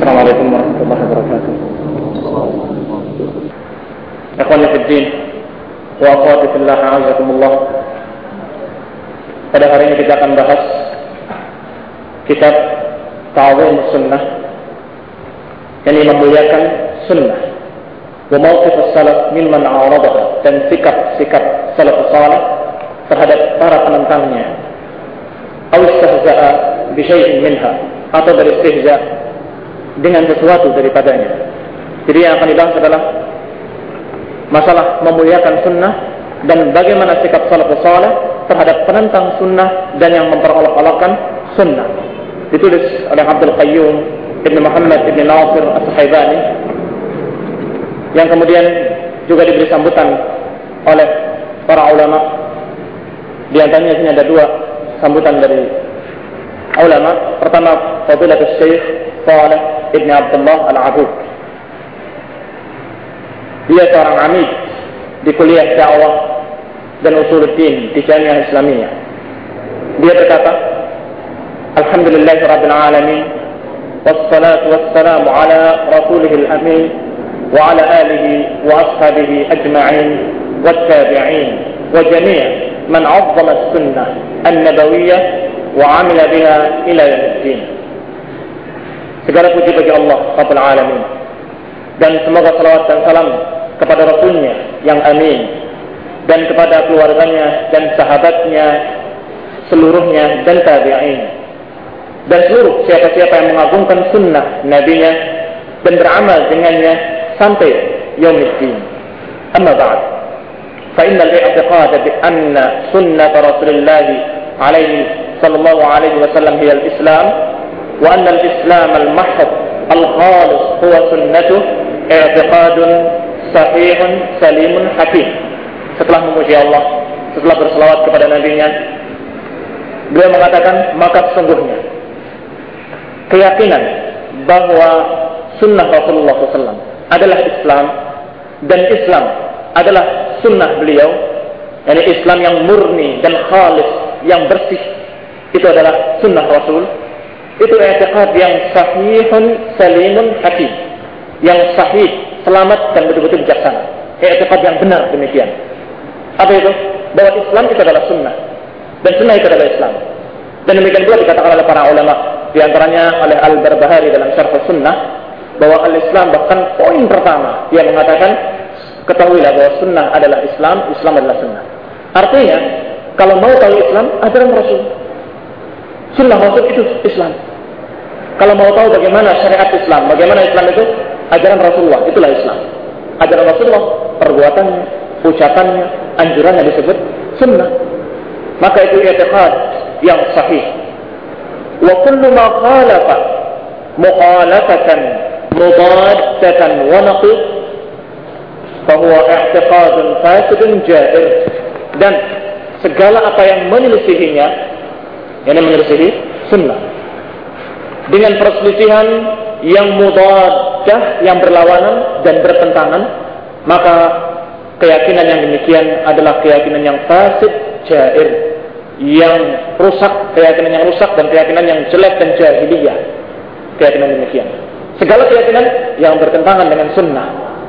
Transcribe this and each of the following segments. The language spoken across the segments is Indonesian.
Assalamualaikum warahmatullahi wabarakatuh. Ikhwani fid din wa akhwati fillah, a'azakumullah. Pada hari ini kita akan bahas kitab Ta'zim Sunnah, yang memuliakan sunnah, wa mawqif as-salaf mimman a'radaha, dan sikap-sikap salafus salih terhadap para penentangnya. Aw istihza'a bi syai'in minha, atau beristihza dengan sesuatu daripadanya. Jadi yang akan dibahas adalah masalah memuliakan sunnah dan bagaimana sikap salafus salih terhadap penentang sunnah dan yang memperolok-olokkan sunnah. Ditulis oleh Abdul Qayyum Ibn Muhammad Ibn Nasir As-Sahaibani, yang kemudian juga diberi sambutan oleh para ulama. Di antaranya sini ada dua sambutan dari ulama. Pertama, Fadilatul Syekh Shalih Ibn Abdullah Al-Abud. Dia seorang amid di kuliah dakwah dan usuluddin di Jamiah Islamiyah. Dia berkata, Alhamdulillahirabbil alamin, wassalatu wassalamu ala rasulihil amin wa ala alihi wa ashabihi ajma'in wattabi'in wa jami' man 'azzama as-sunnah an-nabawiyyah wa 'amila biha ila yaumiddin. Segala puji bagi Allah Rabbul Alamin, dan semoga salawat dan salam kepada Rasulnya yang amin, dan kepada keluarganya dan sahabatnya seluruhnya dan tabi'in, dan seluruh siapa-siapa yang mengagungkan sunnah nabinya dan beramal dengannya sampai yaumiddin. Amma ba'd, fa innal i'tiqad bi anna sunnah Rasulullah sallallahu alaihi wasallam hiya al-Islam, wa anna al-Islam al-mahd al-khalis huwa sunnatuh, i'tiqadun sahihun salimun hakim. Setelah memuji Allah, setelah berselawat kepada nabinya, beliau mengatakan, maka sesungguhnya keyakinan bahwa sunnah Rasulullah SAW adalah Islam, dan Islam adalah sunnah beliau, yakni Islam yang murni dan khalis, yang bersih, itu adalah sunnah Rasul. Itu i'tiqad yang sahihun salimun hakim, yang sahih, selamat, dan betul-betul bijaksana. I'tiqad yang benar demikian. Apa itu? Bahwa Islam itu adalah sunnah, dan sunnah itu adalah Islam. Dan demikian pula dikatakan oleh para ulama, di antaranya oleh Al-Barbahari dalam Syarh Sunnah, bahwa al-Islam, bahkan poin pertama dia mengatakan, ketahuilah bahwa sunnah adalah Islam, Islam adalah sunnah. Artinya, kalau mau tahu Islam, ajaran Rasul, sunnah Rasul itu Islam. Kalau mau tahu bagaimana syariat Islam, bagaimana Islam itu, ajaran Rasulullah, itulah Islam. Ajaran Rasulullah, perbuatannya, ucapannya, anjurannya disebut sunnah. Maka itu i'tiqad yang sahih. Wa kullu ma khalafa mukhalafatan mudaddatan wa naqid fa huwa i'tiqadun fasidun ja'ir. Dan segala apa yang menyelisihinya, yang menyelisihi sunnah, dengan perselisihan yang mudaddah, yang berlawanan dan bertentangan, maka keyakinan yang demikian adalah keyakinan yang fasid, jair, yang rusak, keyakinan yang rusak, dan keyakinan yang jelek dan jahiliyah. Keyakinan demikian, segala keyakinan yang bertentangan dengan sunnah,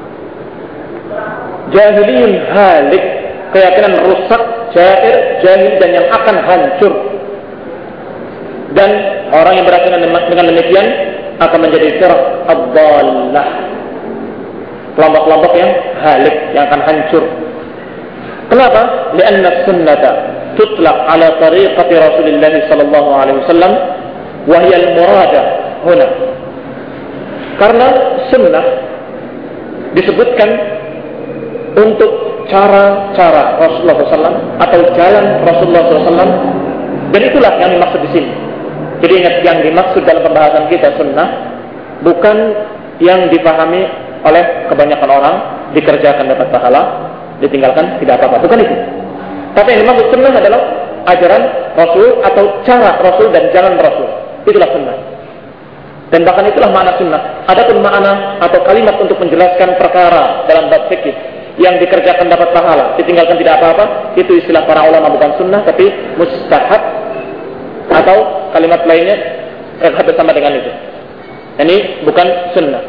jahiliyun halik, keyakinan rusak, jair, jahil, dan yang akan hancur. Dan orang yang berkeyakinan dengan demikian akan menjadi firaq ad-dhallah, kelompok-kelompok yang halik, yang akan hancur. Kenapa? Lianna sunnata tutlaq ala tariqati Rasulullah sallallahu alaihi wasallam wa hiya al-murada huna. Karena sunnah disebutkan untuk cara-cara Rasulullah SAW atau jalan Rasulullah SAW, dan itulah yang dimaksud di sini. Jadi ingat, yang dimaksud dalam pembahasan kita sunnah bukan yang dipahami oleh kebanyakan orang, dikerjakan dapat pahala, ditinggalkan tidak apa-apa, bukan itu. Tapi yang dimaksud sunnah adalah ajaran Rasul atau cara Rasul dan jalan Rasul. Itulah sunnah. Dan bahkan itulah makna sunnah. Adapun makna atau kalimat untuk menjelaskan perkara dalam bab fikih yang dikerjakan dapat pahala, ditinggalkan tidak apa-apa, itu istilah para ulama, bukan sunnah tapi mustahab, atau kalimat lainnya hampir sama dengan itu. Ini bukan sunnah.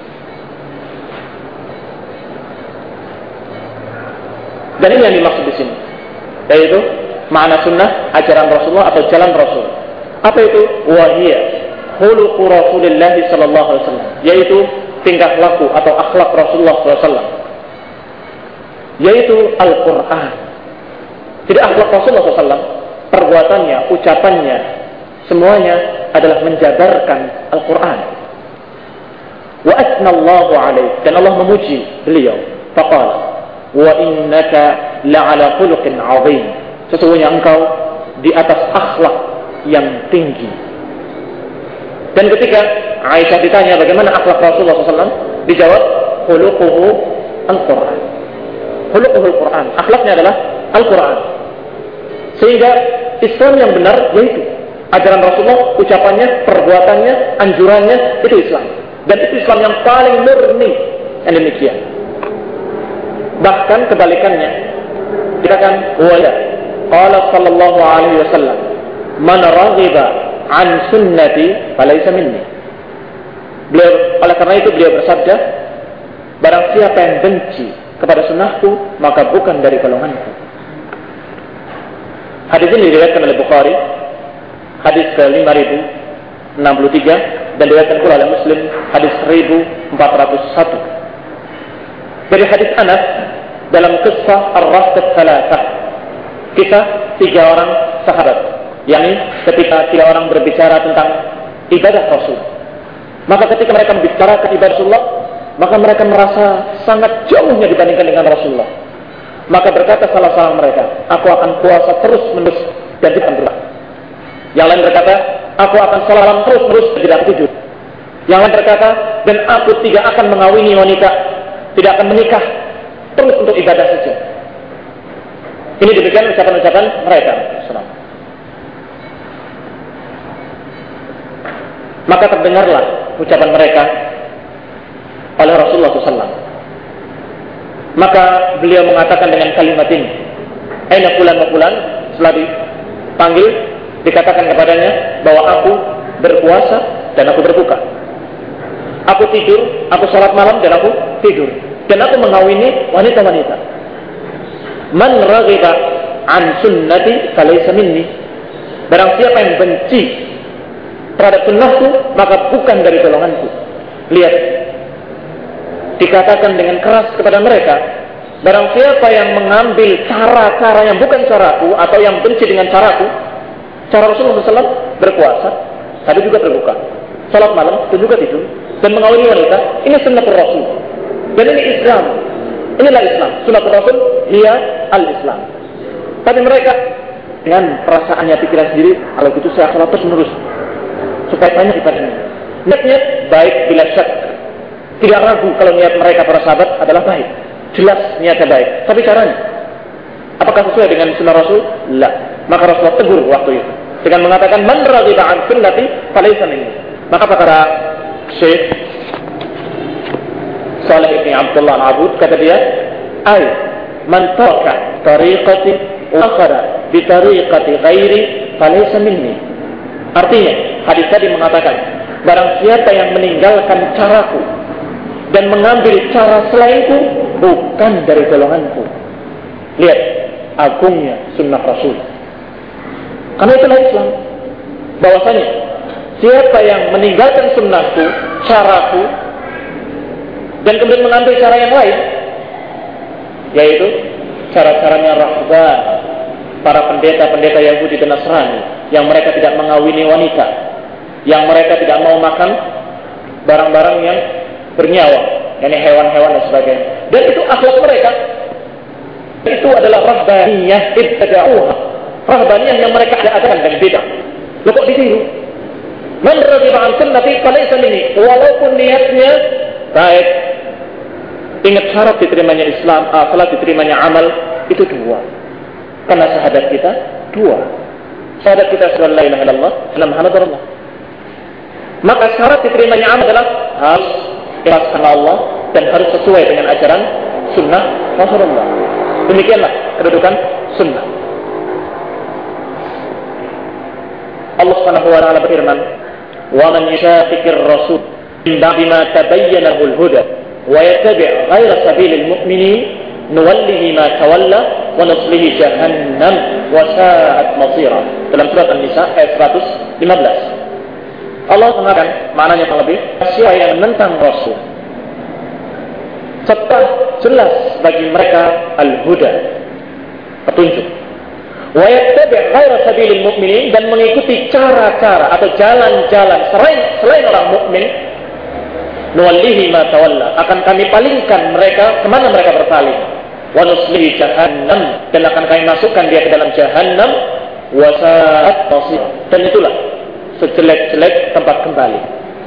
Dan ini yang dimaksud di sini, yaitu makna sunnah, ajaran Rasulullah atau jalan Rasul. Apa itu? Wahiyya khuluqu Rasulillah sallallahu alaihi wasallam, yaitu tingkah laku atau akhlak Rasulullah sallallahu alaihi wasallam, yaitu Al-Qur'an. Jadi akhlak Rasulullah sallallahu alaihi wasallam, perbuatannya, ucapannya, semuanya adalah menjabarkan Al-Quran. Wa asnallahu alaihi, dan Allah memuji beliau. Faqala wa innaka la'ala khuluqin 'azim, sesungguhnya engkau di atas akhlak yang tinggi. Dan ketika Aisyah ditanya bagaimana akhlak Rasulullah SAW, dijawab khuluquhu al-Quran. Khuluquhu al-Quran, akhlaknya adalah Al-Quran. Sehingga Islam yang benar yaitu ajaran Rasulullah, ucapannya, perbuatannya, anjurannya, itu Islam. Dan itu Islam yang paling murni. Yang demikian. Bahkan kebalikannya, dikatakan wala qala sallallahu alaihi wasallam man raghiba an sunnati falaysa minni. Beliau, oleh karena itu beliau bersabda, barang siapa yang benci kepada sunnahku, maka bukan dari golonganku. Hadis ini diriwayatkan oleh Bukhari, hadis ke-5063, dan diriwayatkan pula oleh Muslim, hadis 1401. Dari hadis Anas dalam kisah Ar-Rahbat Salasah, kisah 3 orang sahabat, yakni ketika 3 orang berbicara tentang ibadah Rasul. Maka ketika mereka membicarakan ibadah Rasulullah, maka mereka merasa sangat jauhnya dibandingkan dengan Rasulullah. Maka berkata salah seorang mereka, aku akan puasa terus menerus dan tidak berubah. Yang lain berkata, aku akan salat malam terus menerus dan tidak tidur. Yang lain berkata, dan aku tidak akan mengawini wanita, tidak akan menikah, terus untuk ibadah saja. Ini demikian ucapan-ucapan mereka. Maka terdengarlah ucapan mereka oleh Rasulullah SAW. Maka beliau mengatakan dengan kalimat ini, aina fulan wa fulan, setelah dipanggil, dikatakan kepadanya bahwa aku berpuasa dan aku berbuka. Aku tidur, aku salat malam dan aku tidur. Dan aku mengawini wanita-wanita. Man raghiba an sunnati falaysa minni. Barang siapa yang benci terhadap sunnahku, maka bukan dari golonganku. Lihat, dikatakan dengan keras kepada mereka, barang siapa yang mengambil cara-cara yang bukan caraku atau yang benci dengan caraku, cara Rasulullah SAW berpuasa, tapi juga berbuka, salat malam dan juga tidur, dan mengawini wanita, ini sunnatul Rasul. Dan ini Islam. Inilah Islam. Sunnatul Rasul, ia al-Islam. Tapi mereka dengan perasaannya, pikiran sendiri, kalau gitu saya salat terus menerus supaya banyak ibadahnya. Niatnya baik bila syak. Tidak ragu kalau niat mereka para sahabat adalah baik. Jelas niatnya baik. Tapi caranya, apakah sesuai dengan sunnah Rasul? La. Maka Rasulullah tegur waktu itu dengan mengatakan, man raghiba an sunnati falaysa minni. Maka kata Syekh Saleh bin Abdullah Al-Abud, kata dia, ay man taraka tariqati wa akhara bi tariqati ghairi falaysa minni. Artinya, hadis tadi mengatakan, barang siapa yang meninggalkan caraku dan mengambil cara selainku, bukan dari golonganku. Lihat agungnya sunnah Rasul. Karena itulah Islam. Bahwasanya siapa yang meninggalkan sunnahku, caraku, dan kemudian mengambil cara yang lain, yaitu cara-caranya rahban, para pendeta-pendeta Yahudi dan Nasrani, yang mereka tidak mengawini wanita, yang mereka tidak mau makan barang-barang yang bernyawa, yakni hewan-hewan dan sebagainya. Dan itu akhlak mereka. Itu adalah rahbaniyah ibtada'uha. Rahbaniyah yang mereka adakan dan beda. Loh kok ditiru? Man raghiba an sunnati falaysa minni. Walaupun niatnya baik. Ingat syarat diterimanya Islam, salat diterimanya amal itu 2. Karena syahadat kita 2. Syahadat kita la ilaha illallah wa Muhammadur Rasulullah. Maka syarat diterimanya amal adalah harus ikhlas karena Allah dan harus sesuai dengan ajaran sunnah Rasulullah. Demikianlah kedudukan sunnah. Allah Subhanahu wa taala berfirman, "Wa man yushaqiqir rasul min ba'di ma tabayyana lahul huda wa yattabi' ghayra sabilil mu'minin nuwallihi ma tawalla wa nuslihi jahannam wa sa'at masira. Dalam surat An-Nisa ayat 115. Allah mengatakan, maknanya yang lebih, siapa yang menentang Rasul setelah jelas bagi mereka al-huda, petunjuk, wa yattabi' ghayra sabilil mu'minin, dan mengikuti cara-cara atau jalan-jalan selain orang mukmin, nuwallihi ma tawalla, akan kami palingkan mereka kemana mereka berpaling, wa nuslihi jahannam, dan akan kami masukkan dia ke dalam jahannam, wa sa'at masir, dan itulah sejelek-jelek tempat kembali.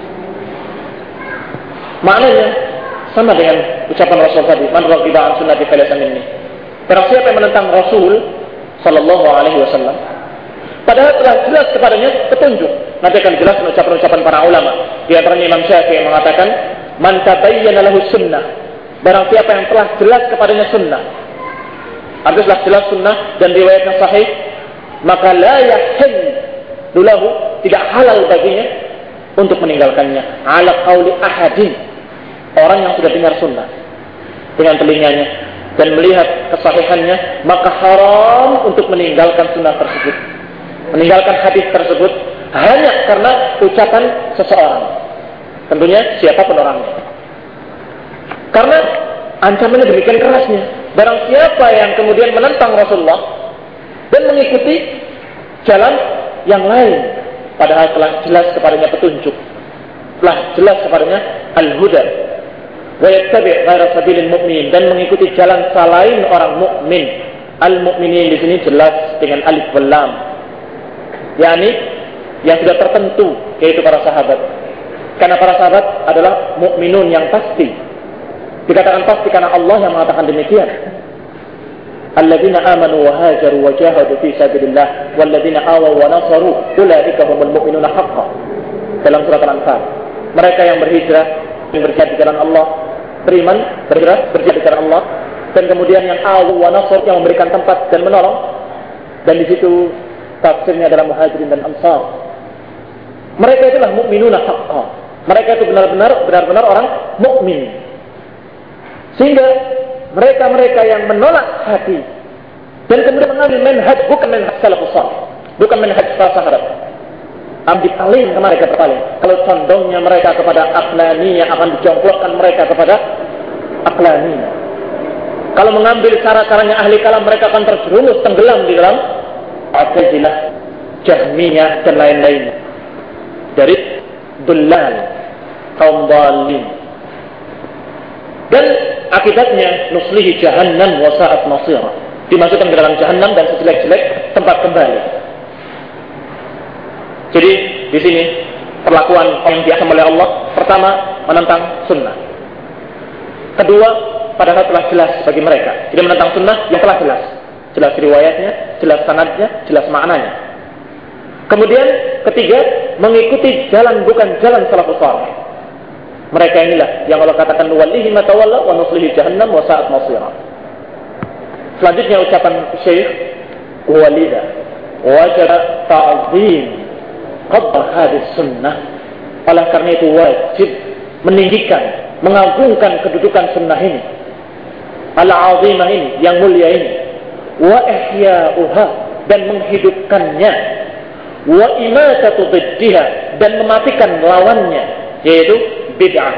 Maknanya sama dengan ucapan Rasul tadi, man raghiba an sunnati falaysa minni. Barang siapa yang menentang Rasul sallallahu alaihi wasallam, padahal telah jelas kepadanya petunjuk. Nanti akan jelaskan ucapan-ucapan para ulama. Di antaranya Imam Syafi'i yang mengatakan, man tabayyana lahu sunnah, barang siapa yang telah jelas kepadanya sunnah, artinya telah jelas sunnah dan riwayatnya sahih, maka la yahillu lahu, tidak halal baginya untuk meninggalkannya. Ala qauli ahadin, orang yang sudah dengar sunnah dengan telinganya dan melihat kesahihannya, maka haram untuk meninggalkan sunnah tersebut, meninggalkan hadis tersebut hanya karena ucapan seseorang, tentunya siapapun orangnya. Karena ancamannya demikian kerasnya. Barang siapa yang kemudian menentang Rasulullah dan mengikuti jalan yang lain, padahal telah jelas kepadanya petunjuk, telah jelas kepadanya al-huda, wa yattabi' ghayra sabilil mu'minin, dan mengikuti jalan selain orang mukmin. Al-mu'minin di sini jelas dengan alif wal lam, yakni yang sudah tertentu, yaitu para sahabat. Karena para sahabat adalah mukminun yang pasti. Dikatakan pasti karena Allah yang mengatakan demikian. Alladzina amanu wa hajaru wa jahadu fi sabilillah walladzina awaw wa nasaru ulaika humul mu'minuna haqqan. Dalam surat Al-Anfal, mereka yang berhijrah, yang berjihad di jalan Allah, beriman, berhijrah, berjihad di jalan Allah, dan kemudian yang awaw wa nasar, yang memberikan tempat dan menolong. Dan di situ tafsirnya adalah muhajirin dan ansar. Mereka itulah mu'minuna haqqan. Mereka itu benar-benar orang mukmin. Sehingga mereka yang menolak hati dan kemudian mengambil manhaj, bukan manhaj salafus salih, bukan manhaj para sahabat, ambil paling ke mereka berpaling. Kalau condongnya mereka kepada aqlaniyah, akan dijongklokkan mereka kepada aqlaniyah. Kalau mengambil cara-caranya ahli kalam, mereka akan terjerumus tenggelam di dalam Mu'tazilah, Jahmiyah dan lain-lainnya dari dullal, kaum dhalin. Dan akibatnya nuslihi jahannam wa sa'at masira, dimasukkan ke dalam jahannam dan sejelek-jelek tempat kembali. Jadi di sini perlakuan yang diancam oleh Allah, pertama menentang sunnah, kedua padahal telah jelas bagi mereka. Jadi menentang sunnah yang telah jelas riwayatnya, jelas sanadnya, jelas maknanya. Kemudian ketiga, mengikuti jalan bukan jalan salafus salih. Mereka inilah yang Allah katakan nuwallihi ma tawalla wa nuslihi jahannam wa sa'at masira. Selanjutnya ucapan Syekh, walida wajib ta'zim qadr hadis sunnah. Oleh karena itu wajib meninggikan, mengagungkan kedudukan sunnah ini, al-azimah ini, yang mulia ini, wa ihya'uha, dan menghidupkannya, wa imatatu diddiha, dan mematikan lawannya, yaitu bid'ah.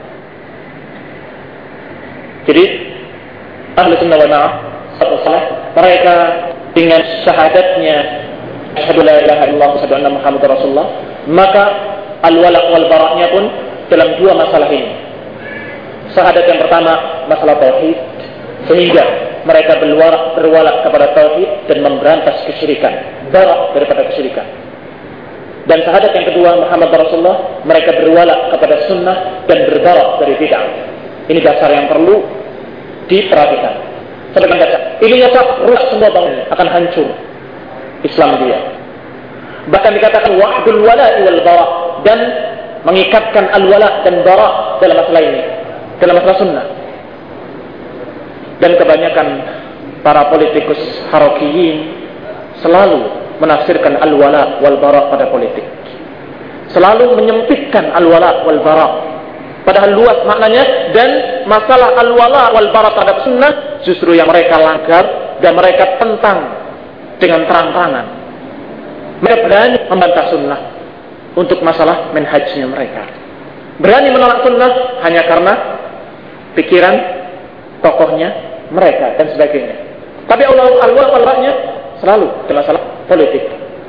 Jadi ahli sunnah wal jamaah, mereka dengan syahadatnya asyhadu la ilaha illallah wa asyhadu anna muhammadar rasulullah, maka al-wala' wal bara'nya pun dalam dua masalah ini. Syahadat yang pertama masalah tauhid, sehingga mereka berwala kepada tauhid dan memberantas kesyirikan, bara' daripada kesyirikan. Dan syahadat yang kedua Muhammad Rasulullah, mereka berwala kepada sunnah dan berbarok dari bid'ah. Ini dasar yang perlu diperhatikan. Sebagai dasar, ini nyata rusak semua bangunan, akan hancur Islam dia. Bahkan dikatakan wa'dul wala'i wal bara', dan mengikatkan al-wala' dan bara' dalam masalah ini, dalam masalah sunnah. Dan kebanyakan para politikus harokiyin selalu menafsirkan al-wala wal bara pada politik, selalu menyempitkan al-wala wal bara Padahal luas maknanya, dan masalah al-wala wal bara terhadap sunnah justru yang mereka langgar dan mereka tentang dengan terang-terangan. Mereka berani membantah sunnah untuk masalah manhajnya mereka. Berani menolak sunnah hanya karena pikiran tokohnya mereka dan sebagainya. Tapi al-wala wal bara-nya selalu masalah politik.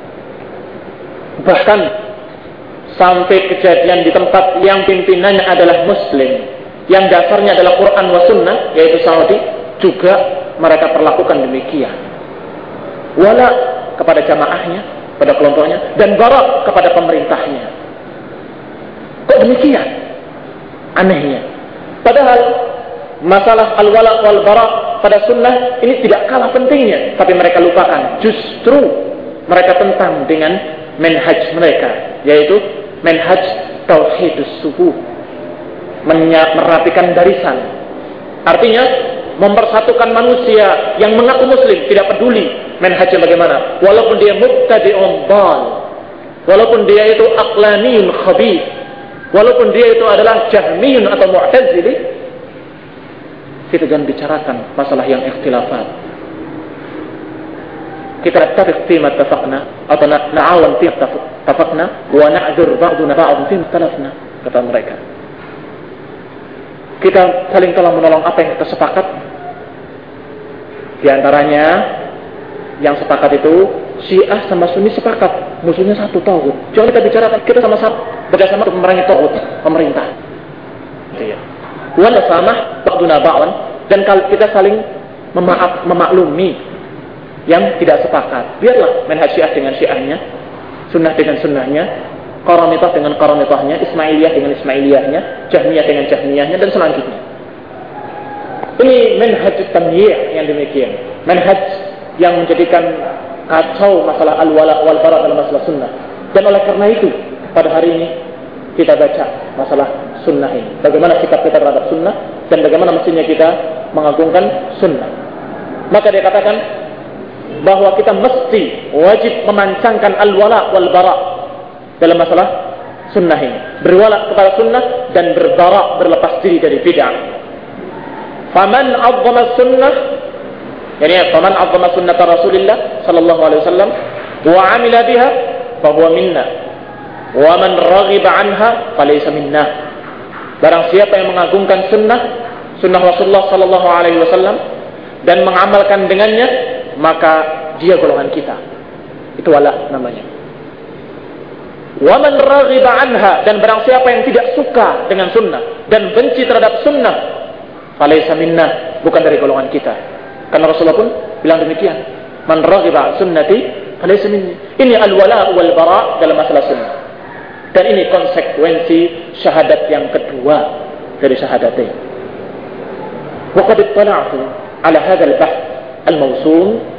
Bahkan sampai kejadian di tempat yang pimpinannya adalah Muslim, yang dasarnya adalah Quran wa Sunnah, yaitu Saudi, juga mereka perlakukan demikian. Wala kepada jamaahnya, pada kelompoknya, dan bara kepada pemerintahnya. Kok demikian? Anehnya. Padahal masalah al-wala wal bara pada sunnah ini tidak kalah pentingnya, tapi mereka lupakan. Justru mereka tentang dengan manhaj mereka, yaitu manhaj tauhidus subuh, merapikan barisan. Artinya mempersatukan manusia yang mengaku muslim, tidak peduli manhajnya bagaimana, walaupun dia mubtadi'un dhal, walaupun dia itu aqlaniyun khabith, walaupun dia itu adalah jahmiyun atau mu'tazili. Kita jangan bicarakan masalah yang ikhtilafat. Kita tafiq fi ma tafaqna atau na'awan fi tafaqna wa na'dzur ba'duna ba'd fi talafna, kata mereka. Kita saling tolong menolong apa yang kita sepakat. Di antaranya yang sepakat itu Syiah sama Sunni sepakat musuhnya satu, tauhid. Jangan kita bicarakan kita sama-sama bersama untuk memerangi tauhid, pemerintah. Iya. Wa nasamah ba'duna ba'd, dan kalau kita saling memaklumi yang tidak sepakat. Biarlah manhaj Syiah dengan Syiahnya, Sunnah dengan Sunnahnya, Qaranithah dengan Qaranithahnya, Ismailiyah dengan Ismailiyahnya, Jahmiyah dengan Jahmiyahnya, dan selanjutnya. Ini manhaj tamyi' yang demikian. Manhaj yang menjadikan kacau masalah al-wala wal bara dalam masalah sunnah. Dan oleh karena itu, pada hari ini kita baca masalah sunnah ini. Bagaimana sikap kita terhadap sunnah dan bagaimana mestinya kita mengagungkan sunnah. Maka dia katakan bahwa kita mesti wajib memancangkan al-wala wal bara dalam masalah sunnah ini. Berwala kepada sunnah dan berbara, berlepas diri dari bid'ah. Faman 'azzama sunnah, yani faman 'azzama sunnata Rasulillah sallallahu alaihi wasallam wa 'amila biha fa huwa minna. Wa man raghiba 'anha falaysa minna. Barang siapa yang mengagungkan sunnah Rasulullah sallallahu alaihi wasallam dan mengamalkan dengannya, maka dia golongan kita. Itu wala namanya. Wa man raghiba 'anha, dan barang siapa yang tidak suka dengan sunnah dan benci terhadap sunnah, falaysa minna, bukan dari golongan kita. Karena Rasulullah pun bilang demikian, man raghiba 'an sunnati falaysa minni. Ini al-wala wal bara dalam masalah sunnah. Dan ini konsekuensi syahadat yang kedua dari syahadatain. Wa qad ittala'tu ala hadzal bahth al-mawsum